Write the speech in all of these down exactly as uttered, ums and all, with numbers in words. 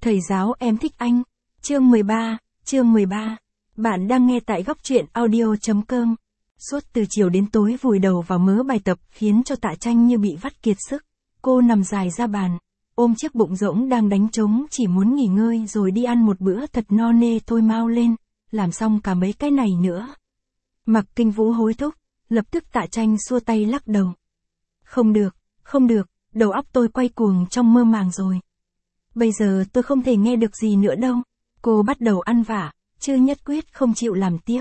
Thầy giáo em thích anh. Chương mười ba, chương mười ba. Bạn đang nghe tại góc truyện audio.com. Suốt từ chiều đến tối vùi đầu vào mớ bài tập khiến cho Tạ Tranh như bị vắt kiệt sức. Cô nằm dài ra bàn, ôm chiếc bụng rỗng đang đánh trống chỉ muốn nghỉ ngơi rồi đi ăn một bữa thật no nê thôi mau lên, làm xong cả mấy cái này nữa. Mặc Kinh Vũ hối thúc, lập tức Tạ Tranh xua tay lắc đầu. Không được, không được, đầu óc tôi quay cuồng trong mơ màng rồi. Bây giờ tôi không thể nghe được gì nữa đâu. Cô bắt đầu ăn vả, chưa nhất quyết không chịu làm tiếp.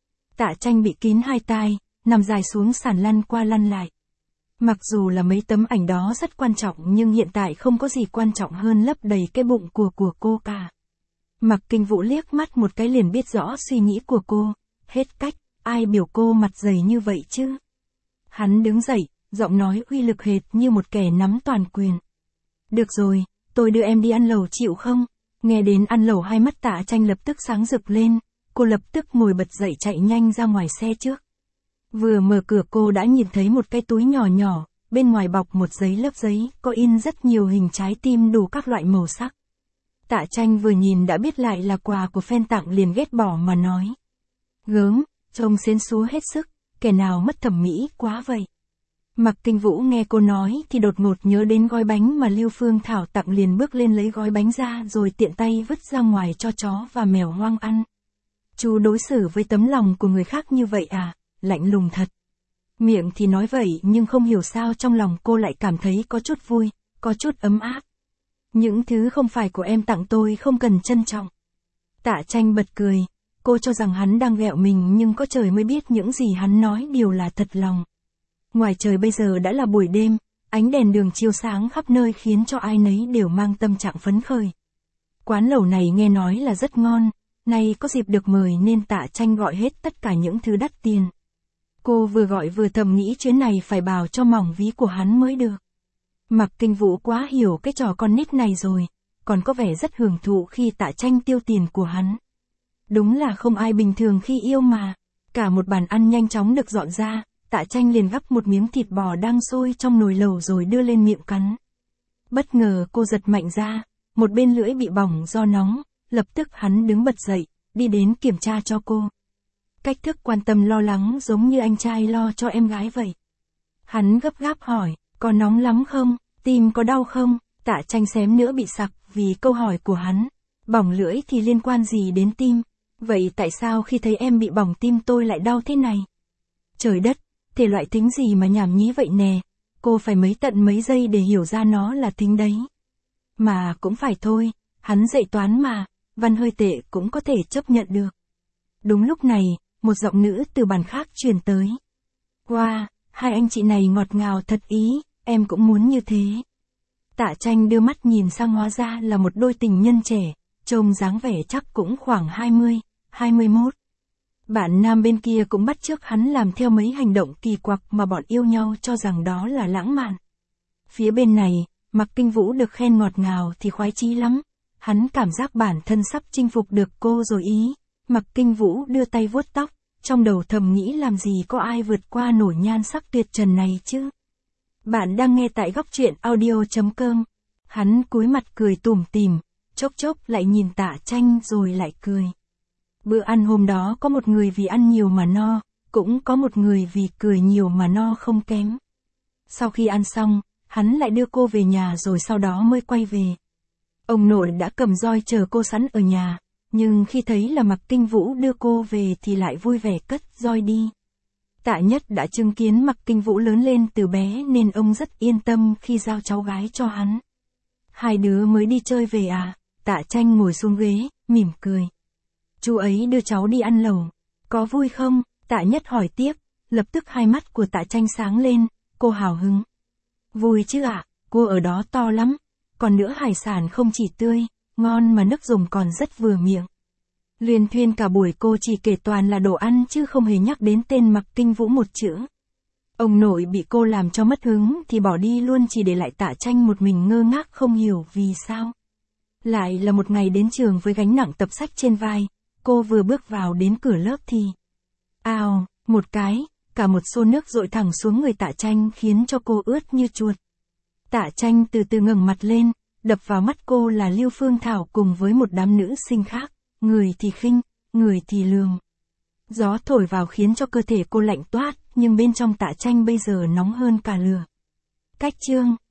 Tạ Tranh bị kín hai tai, nằm dài xuống sàn lăn qua lăn lại. Mặc dù là mấy tấm ảnh đó rất quan trọng nhưng hiện tại không có gì quan trọng hơn lấp đầy cái bụng của của cô cả. Mặc Kinh Vũ liếc mắt một cái liền biết rõ suy nghĩ của cô. Hết cách, ai biểu cô mặt dày như vậy chứ? Hắn đứng dậy, giọng nói uy lực hệt như một kẻ nắm toàn quyền. Được rồi, tôi đưa em đi ăn lẩu chịu không? Nghe đến ăn lẩu hai mắt Tạ Tranh lập tức sáng rực lên, cô lập tức ngồi bật dậy chạy nhanh ra ngoài xe trước. Vừa mở cửa cô đã nhìn thấy một cái túi nhỏ nhỏ, bên ngoài bọc một giấy lớp giấy, có in rất nhiều hình trái tim đủ các loại màu sắc. Tạ Tranh vừa nhìn đã biết lại là quà của fan tặng liền ghét bỏ mà nói. Gớm, trông xến xúa hết sức, kẻ nào mất thẩm mỹ quá vậy. Mặc Kinh Vũ nghe cô nói thì đột ngột nhớ đến gói bánh mà Lưu Phương Thảo tặng liền bước lên lấy gói bánh ra rồi tiện tay vứt ra ngoài cho chó và mèo hoang ăn. Chú đối xử với tấm lòng của người khác như vậy à, lạnh lùng thật. Miệng thì nói vậy nhưng không hiểu sao trong lòng cô lại cảm thấy có chút vui, có chút ấm áp. Những thứ không phải của em tặng tôi không cần trân trọng. Tạ Tranh bật cười, cô cho rằng hắn đang ghẹo mình nhưng có trời mới biết những gì hắn nói đều là thật lòng. Ngoài trời bây giờ đã là buổi đêm, ánh đèn đường chiếu sáng khắp nơi khiến cho ai nấy đều mang tâm trạng phấn khởi. Quán lẩu này nghe nói là rất ngon, nay có dịp được mời nên Tạ Tranh gọi hết tất cả những thứ đắt tiền. Cô vừa gọi vừa thầm nghĩ chuyến này phải bào cho mỏng ví của hắn mới được. Mặc Kinh Vũ quá hiểu cái trò con nít này rồi, còn có vẻ rất hưởng thụ khi Tạ Tranh tiêu tiền của hắn. Đúng là không ai bình thường khi yêu mà. Cả một bàn ăn nhanh chóng được dọn ra, Tạ Tranh liền gắp một miếng thịt bò đang sôi trong nồi lẩu rồi đưa lên miệng cắn. Bất ngờ cô giật mạnh ra, một bên lưỡi bị bỏng do nóng, lập tức hắn đứng bật dậy, đi đến kiểm tra cho cô. Cách thức quan tâm lo lắng giống như anh trai lo cho em gái vậy. Hắn gấp gáp hỏi, có nóng lắm không, tim có đau không? Tạ Tranh xém nữa bị sặc vì câu hỏi của hắn. Bỏng lưỡi thì liên quan gì đến tim? Vậy tại sao khi thấy em bị bỏng tim tôi lại đau thế này? Trời đất, thể loại thính gì mà nhảm nhí vậy nè, cô phải mấy tận mấy giây để hiểu ra nó là thính đấy. Mà cũng phải thôi, hắn dạy toán mà, văn hơi tệ cũng có thể chấp nhận được. Đúng lúc này, một giọng nữ từ bàn khác truyền tới. Wow, hai anh chị này ngọt ngào thật ý, em cũng muốn như thế. Tạ Tranh đưa mắt nhìn sang hóa ra là một đôi tình nhân trẻ, trông dáng vẻ chắc cũng khoảng hai mươi, hai mươi mốt. Bạn nam bên kia cũng bắt chước hắn làm theo mấy hành động kỳ quặc mà bọn yêu nhau cho rằng đó là lãng mạn. Phía bên này, Mặc Kinh Vũ được khen ngọt ngào thì khoái chí lắm. Hắn cảm giác bản thân sắp chinh phục được cô rồi ý. Mặc Kinh Vũ đưa tay vuốt tóc, trong đầu thầm nghĩ làm gì có ai vượt qua nổi nhan sắc tuyệt trần này chứ. Bạn đang nghe tại góc truyện audio.com. Hắn cúi mặt cười tủm tỉm, chốc chốc lại nhìn Tạ Tranh rồi lại cười. Bữa ăn hôm đó có một người vì ăn nhiều mà no, cũng có một người vì cười nhiều mà no không kém. Sau khi ăn xong, hắn lại đưa cô về nhà rồi sau đó mới quay về. Ông nội đã cầm roi chờ cô sẵn ở nhà, nhưng khi thấy là Mặc Kinh Vũ đưa cô về thì lại vui vẻ cất roi đi. Tạ Nhất đã chứng kiến Mặc Kinh Vũ lớn lên từ bé nên ông rất yên tâm khi giao cháu gái cho hắn. Hai đứa mới đi chơi về à? Tạ Tranh ngồi xuống ghế, mỉm cười. Chú ấy đưa cháu đi ăn lẩu. Có vui không? Tạ Nhất hỏi tiếp, lập tức hai mắt của Tạ Tranh sáng lên, cô hào hứng. Vui chứ ạ, à, cô ở đó to lắm. Còn nữa hải sản không chỉ tươi, ngon mà nước dùng còn rất vừa miệng. Luyên thuyên cả buổi cô chỉ kể toàn là đồ ăn chứ không hề nhắc đến tên Mặc Kinh Vũ một chữ. Ông nội bị cô làm cho mất hứng thì bỏ đi luôn chỉ để lại Tạ Tranh một mình ngơ ngác không hiểu vì sao. Lại là một ngày đến trường với gánh nặng tập sách trên vai, cô vừa bước vào đến cửa lớp thì... Ào, một cái, cả một xô nước dội thẳng xuống người Tạ Tranh khiến cho cô ướt như chuột. Tạ Tranh từ từ ngẩng mặt lên, đập vào mắt cô là Lưu Phương Thảo cùng với một đám nữ sinh khác, người thì khinh, người thì lườm. Gió thổi vào khiến cho cơ thể cô lạnh toát, nhưng bên trong Tạ Tranh bây giờ nóng hơn cả lửa. Cách chương